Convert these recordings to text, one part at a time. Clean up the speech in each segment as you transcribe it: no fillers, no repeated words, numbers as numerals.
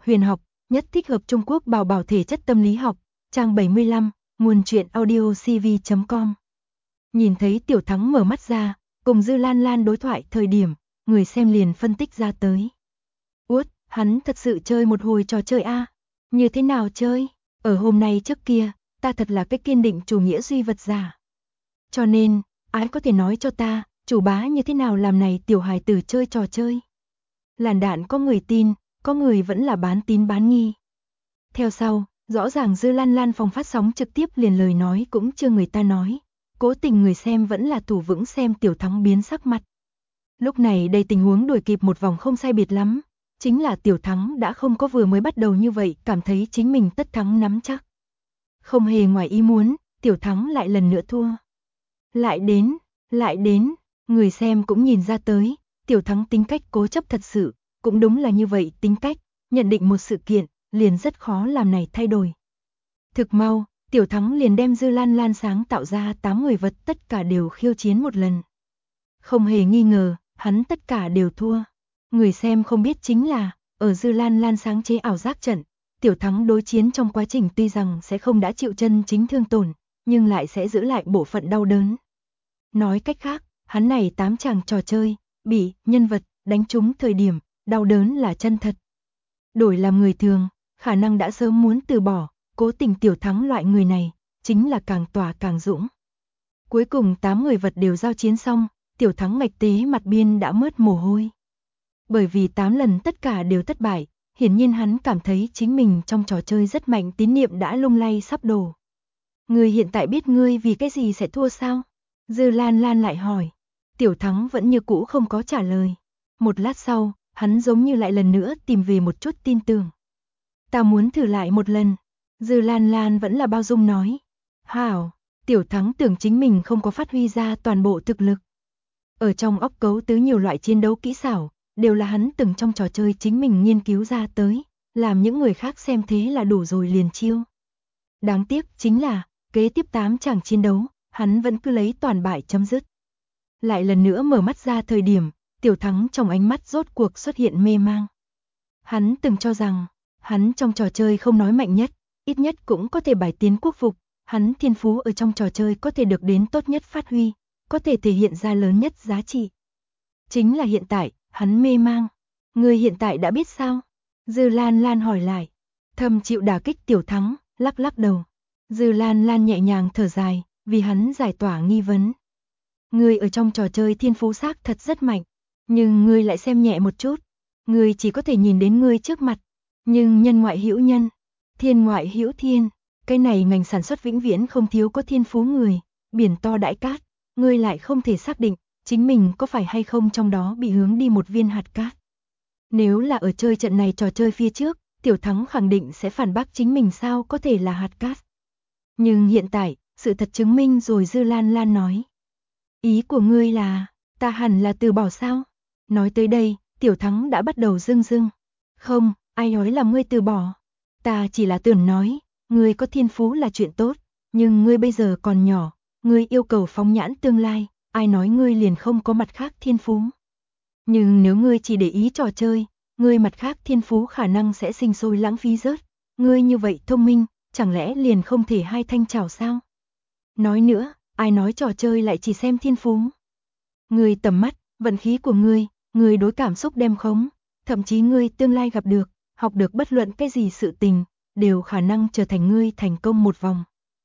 huyền học, nhất thích hợp Trung Quốc bảo bảo thể chất tâm lý học, trang 75, nguồn truyện audio cv.com. Nhìn thấy Tiểu Thắng mở mắt ra, cùng Dư Lan Lan đối thoại thời điểm, người xem liền phân tích ra tới. Uất, hắn thật sự chơi một hồi trò chơi a? Như thế nào chơi? Ở hôm nay trước kia, ta thật là cái kiên định chủ nghĩa duy vật giả. Cho nên, ai có thể nói cho ta, chủ bá như thế nào làm này tiểu hài tử chơi trò chơi? Làn đạn có người tin, có người vẫn là bán tín bán nghi. Theo sau, rõ ràng Dư Lan Lan phòng phát sóng trực tiếp liền lời nói cũng chưa người ta nói. Cố tình người xem vẫn là thủ vững xem Tiểu Thắng biến sắc mặt. Lúc này đây tình huống đuổi kịp một vòng không sai biệt lắm. Chính là Tiểu Thắng đã không có vừa mới bắt đầu như vậy cảm thấy chính mình tất thắng nắm chắc. Không hề ngoài ý muốn, Tiểu Thắng lại lần nữa thua. Lại đến, người xem cũng nhìn ra tới, Tiểu Thắng tính cách cố chấp thật sự, cũng đúng là như vậy tính cách, nhận định một sự kiện, liền rất khó làm này thay đổi. Thực mau, Tiểu Thắng liền đem Dư Lan Lan sáng tạo ra 8 người vật tất cả đều khiêu chiến một lần. Không hề nghi ngờ, hắn tất cả đều thua. Người xem không biết chính là, ở Dư Lan Lan sáng chế ảo giác trận, Tiểu Thắng đối chiến trong quá trình tuy rằng sẽ không đã chịu chân chính thương tổn, nhưng lại sẽ giữ lại bộ phận đau đớn. Nói cách khác, hắn này 8 chàng trò chơi, bị nhân vật đánh trúng thời điểm, đau đớn là chân thật. Đổi làm người thường, khả năng đã sớm muốn từ bỏ, cố tình Tiểu Thắng loại người này, chính là càng tỏa càng dũng. Cuối cùng 8 người vật đều giao chiến xong, Tiểu Thắng ngạch tế mặt biên đã mướt mồ hôi. Bởi vì 8 lần tất cả đều thất bại, hiển nhiên hắn cảm thấy chính mình trong trò chơi rất mạnh, tín niệm đã lung lay sắp đổ. Ngươi hiện tại biết ngươi vì cái gì sẽ thua sao? Dư Lan Lan lại hỏi. Tiểu Thắng vẫn như cũ không có trả lời. Một lát sau, hắn giống như lại lần nữa tìm về một chút tin tưởng. Ta muốn thử lại một lần. Dư Lan Lan vẫn là bao dung nói. Hảo, Tiểu Thắng tưởng chính mình không có phát huy ra toàn bộ thực lực. Ở trong óc cấu tứ nhiều loại chiến đấu kỹ xảo, đều là hắn từng trong trò chơi chính mình nghiên cứu ra tới, làm những người khác xem thế là đủ rồi liền chiêu. Đáng tiếc chính là, kế tiếp 8 chàng chiến đấu, hắn vẫn cứ lấy toàn bại chấm dứt. Lại lần nữa mở mắt ra thời điểm, Tiểu Thắng trong ánh mắt rốt cuộc xuất hiện mê mang. Hắn từng cho rằng, hắn trong trò chơi không nói mạnh nhất, ít nhất cũng có thể bài tiến quốc phục, hắn thiên phú ở trong trò chơi có thể được đến tốt nhất phát huy, có thể thể hiện ra lớn nhất giá trị. Chính là hiện tại, hắn mê mang. Ngươi hiện tại đã biết sao? Dư Lan Lan hỏi lại. Thầm chịu đả kích Tiểu Thắng, lắc lắc đầu. Dư Lan Lan nhẹ nhàng thở dài, vì hắn giải tỏa nghi vấn. Ngươi ở trong trò chơi thiên phú xác thật rất mạnh, nhưng ngươi lại xem nhẹ một chút. Ngươi chỉ có thể nhìn đến ngươi trước mặt, nhưng nhân ngoại hữu nhân, thiên ngoại hữu thiên. Cái này ngành sản xuất vĩnh viễn không thiếu có thiên phú người, biển to đãi cát, ngươi lại không thể xác định chính mình có phải hay không trong đó bị hướng đi một viên hạt cát. Nếu là ở chơi trận này trò chơi phía trước, Tiểu Thắng khẳng định sẽ phản bác chính mình sao có thể là hạt cát. Nhưng hiện tại, sự thật chứng minh rồi. Dư Lan Lan nói. Ý của ngươi là, ta hẳn là từ bỏ sao? Nói tới đây, Tiểu Thắng đã bắt đầu rưng rưng. Không, ai nói là ngươi từ bỏ. Ta chỉ là tưởng nói, ngươi có thiên phú là chuyện tốt, nhưng ngươi bây giờ còn nhỏ, ngươi yêu cầu phóng nhãn tương lai, ai nói ngươi liền không có mặt khác thiên phú. Nhưng nếu ngươi chỉ để ý trò chơi, ngươi mặt khác thiên phú khả năng sẽ sinh sôi lãng phí rớt. Ngươi như vậy thông minh, chẳng lẽ liền không thể hai thanh chảo sao? Nói nữa, ai nói trò chơi lại chỉ xem thiên phú? Ngươi tầm mắt, vận khí của ngươi đối cảm xúc đem khống, thậm chí ngươi tương lai gặp được, học được bất luận cái gì sự tình, đều khả năng trở thành ngươi thành công một vòng.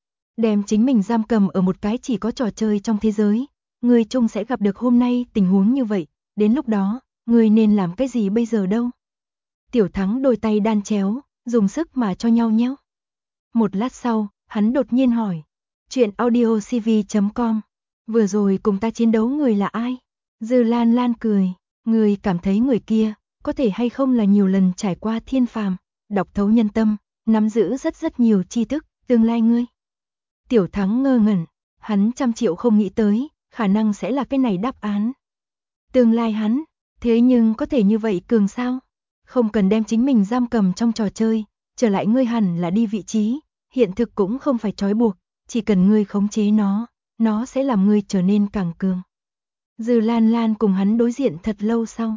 Đem chính mình giam cầm ở một cái chỉ có trò chơi trong thế giới, ngươi chung sẽ gặp được hôm nay tình huống như vậy, đến lúc đó, ngươi nên làm cái gì bây giờ đâu? Tiểu Thắng đôi tay đan chéo, dùng sức mà cho nhau nhéo. Một lát sau, hắn đột nhiên hỏi, chuyện audio cv.com, vừa rồi cùng ta chiến đấu người là ai? Dư Lan Lan cười, ngươi cảm thấy người kia, có thể hay không là nhiều lần trải qua thiên phàm, đọc thấu nhân tâm, nắm giữ rất nhiều tri thức, tương lai ngươi. Tiểu Thắng ngơ ngẩn, hắn trăm triệu không nghĩ tới, khả năng sẽ là cái này đáp án. Tương lai hắn, thế nhưng có thể như vậy cường sao? Không cần đem chính mình giam cầm trong trò chơi, trở lại ngươi hẳn là đi vị trí, hiện thực cũng không phải trói buộc, chỉ cần ngươi khống chế nó sẽ làm ngươi trở nên càng cường. Dư Lan Lan cùng hắn đối diện thật lâu sau.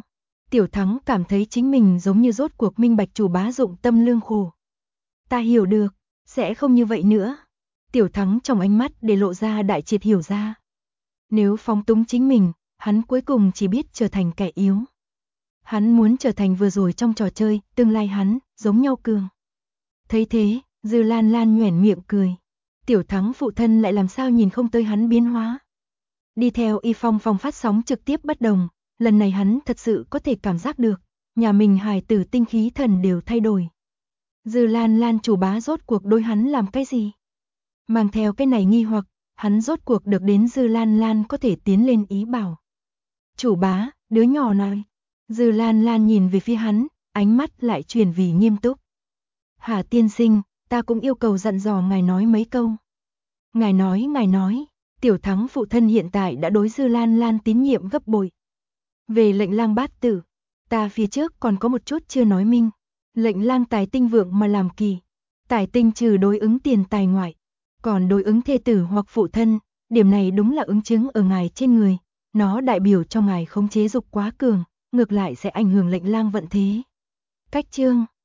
Tiểu Thắng cảm thấy chính mình giống như rốt cuộc minh bạch chủ bá dụng tâm lương khổ. Ta hiểu được, sẽ không như vậy nữa. Tiểu Thắng trong ánh mắt để lộ ra đại triệt hiểu ra. Nếu phóng túng chính mình, hắn cuối cùng chỉ biết trở thành kẻ yếu. Hắn muốn trở thành vừa rồi trong trò chơi, tương lai hắn, giống nhau cường. Thấy thế, Dư Lan Lan nhoẻn miệng cười. Tiểu Thắng phụ thân lại làm sao nhìn không tới hắn biến hóa. Đi theo Y Phong Phong phát sóng trực tiếp bất đồng, lần này hắn thật sự có thể cảm giác được, nhà mình hài tử tinh khí thần đều thay đổi. Dư Lan Lan chủ bá rốt cuộc đối hắn làm cái gì? Mang theo cái này nghi hoặc, hắn rốt cuộc được đến Dư Lan Lan có thể tiến lên ý bảo. Chủ bá, đứa nhỏ nói. Dư Lan Lan nhìn về phía hắn, ánh mắt lại chuyển vì nghiêm túc. Hà tiên sinh, ta cũng yêu cầu dặn dò ngài nói mấy câu. Ngài nói, Tiểu Thắng phụ thân hiện tại đã đối Dư Lan Lan tín nhiệm gấp bội. Về lệnh lang bát tử, ta phía trước còn có một chút chưa nói minh. Lệnh lang tài tinh vượng mà làm kỳ. Tài tinh trừ đối ứng tiền tài ngoại, còn đối ứng thê tử hoặc phụ thân, điểm này đúng là ứng chứng ở ngài trên người. Nó đại biểu cho ngài khống chế dục quá cường, ngược lại sẽ ảnh hưởng lệnh lang vận thế. Cách chương